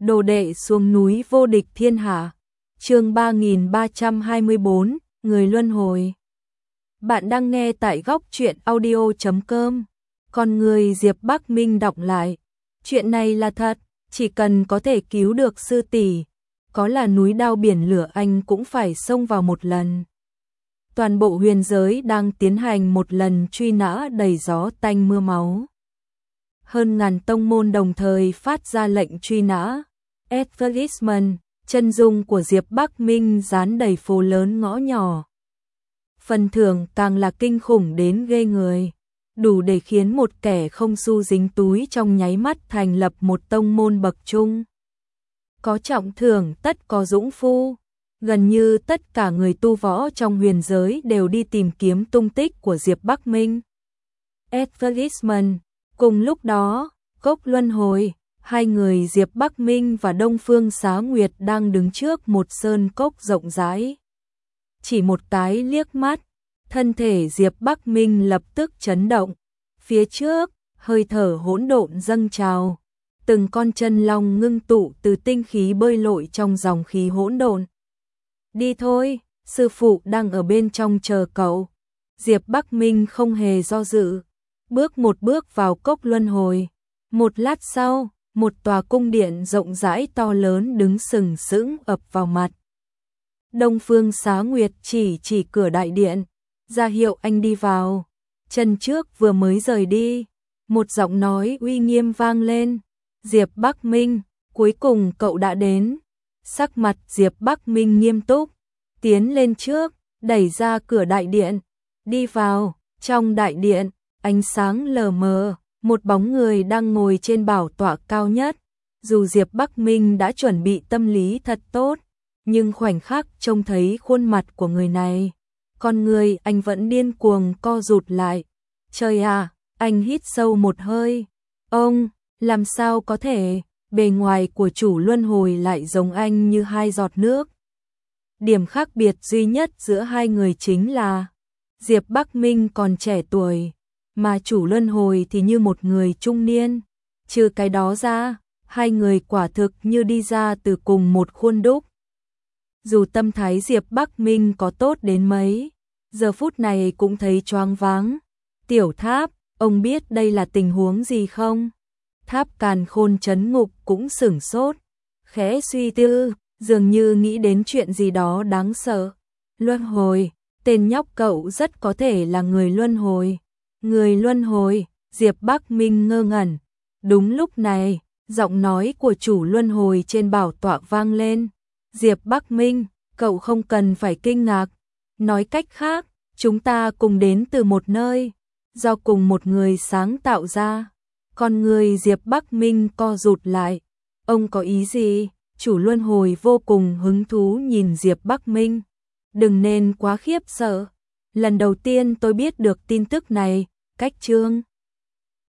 Đồ đệ xuống núi vô địch thiên hạ. Chương 3324, người luân hồi. Bạn đang nghe tại góc truyện audio.com. Con người Diệp Bắc Minh đọc lại. Chuyện này là thật, chỉ cần có thể cứu được sư tỷ, có là núi đao biển lửa anh cũng phải xông vào một lần. Toàn bộ huyền giới đang tiến hành một lần truy nã đầy gió tanh mưa máu. Hơn ngàn tông môn đồng thời phát ra lệnh truy nã. Advertisement, chân dung của Diệp Bắc Minh dán đầy phố lớn ngõ nhỏ. Phần thưởng càng là kinh khủng đến ghê người, đủ để khiến một kẻ không xu dính túi trong nháy mắt thành lập một tông môn bậc trung. Có trọng thưởng tất có dũng phu, gần như tất cả người tu võ trong huyền giới đều đi tìm kiếm tung tích của Diệp Bắc Minh. Advertisement, cùng lúc đó, Cốc Luân Hồi, hai người Diệp Bắc Minh và Đông Phương Xá Nguyệt đang đứng trước một sơn cốc rộng rãi. Chỉ một cái liếc mắt, thân thể Diệp Bắc Minh lập tức chấn động. Phía trước, hơi thở hỗn độn dâng trào, từng con chân long ngưng tụ từ tinh khí bơi lội trong dòng khí hỗn độn. Đi thôi, sư phụ đang ở bên trong chờ cậu. Diệp Bắc Minh không hề do dự, bước một bước vào cốc luân hồi. Một lát sau, một tòa cung điện rộng rãi to lớn đứng sừng sững ập vào mặt. Đông Phương Xá Nguyệt chỉ cửa đại điện, ra hiệu anh đi vào. Chân trước vừa mới rời đi, một giọng nói uy nghiêm vang lên. Diệp Bắc Minh, cuối cùng cậu đã đến. Sắc mặt Diệp Bắc Minh nghiêm túc, tiến lên trước, đẩy ra cửa đại điện, đi vào. Trong đại điện, ánh sáng lờ mờ, một bóng người đang ngồi trên bảo tọa cao nhất. Dù Diệp Bắc Minh đã chuẩn bị tâm lý thật tốt, nhưng khoảnh khắc trông thấy khuôn mặt của người này, con người anh vẫn điên cuồng co rụt lại. Trời à, anh hít sâu một hơi. Ông, làm sao có thể, bề ngoài của chủ luân hồi lại giống anh như hai giọt nước. Điểm khác biệt duy nhất giữa hai người chính là Diệp Bắc Minh còn trẻ tuổi, mà chủ luân hồi thì như một người trung niên. Trừ cái đó ra, hai người quả thực như đi ra từ cùng một khuôn đúc. Dù tâm thái Diệp Bắc Minh có tốt đến mấy, giờ phút này cũng thấy choáng váng. Tiểu Tháp, ông biết đây là tình huống gì không? Tháp Càn Khôn trấn ngục cũng sửng sốt, khẽ suy tư, dường như nghĩ đến chuyện gì đó đáng sợ. Luân hồi, tên nhóc cậu rất có thể là người luân hồi. Người luân hồi, Diệp Bắc Minh ngơ ngẩn. Đúng lúc này, giọng nói của chủ luân hồi trên bảo tọa vang lên. Diệp Bắc Minh, cậu không cần phải kinh ngạc. Nói cách khác, chúng ta cùng đến từ một nơi, do cùng một người sáng tạo ra. Con người Diệp Bắc Minh co rụt lại. Ông có ý gì? Chủ luân hồi vô cùng hứng thú nhìn Diệp Bắc Minh. Đừng nên quá khiếp sợ. Lần đầu tiên tôi biết được tin tức này, cách chương